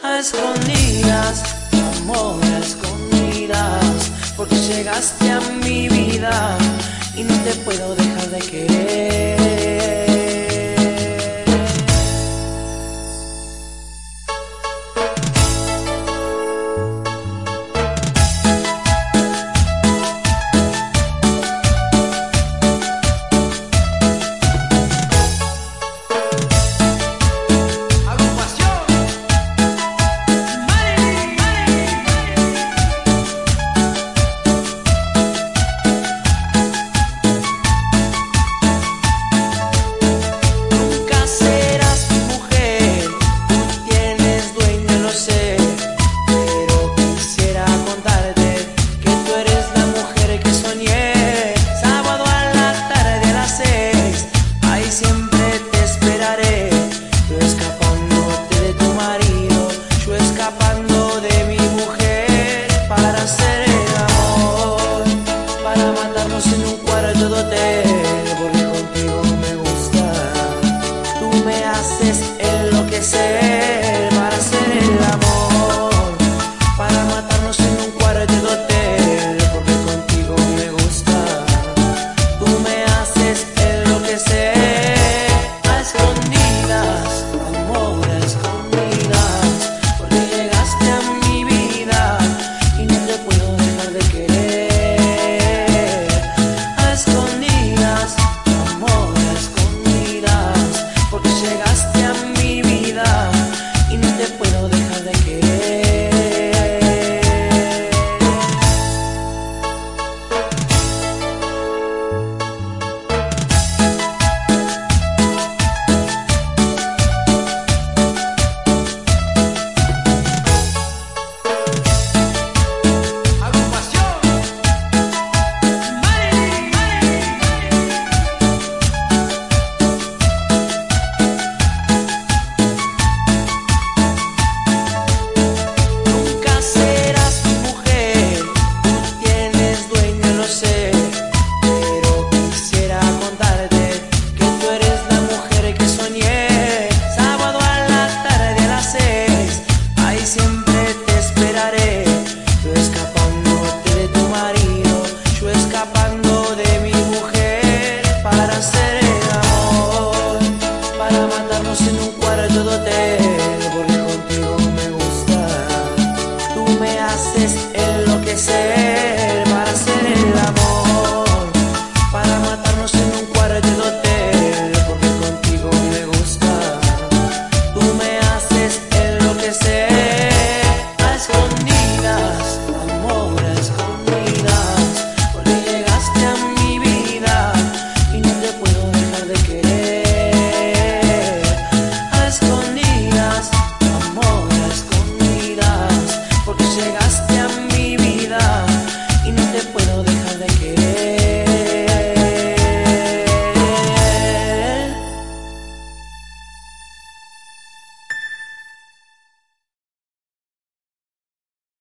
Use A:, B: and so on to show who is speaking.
A: a escondidas, amor a escondidas, porque llegaste a mi vida y no te puedo dejar de querer. En un cuarto de hotel, porque contigo me gusta. Tú me haces enloquecer para hacer el amor, para matarnos en un cuarto de hotel, porque contigo me gusta. Tú me haces enloquecer a escondidas, amor a escondidas, porque llegaste a mi vida y no te puedo dejar de querer. Llegaste a mi vida y no te puedo dejar de querer. En un cuarto de hotel.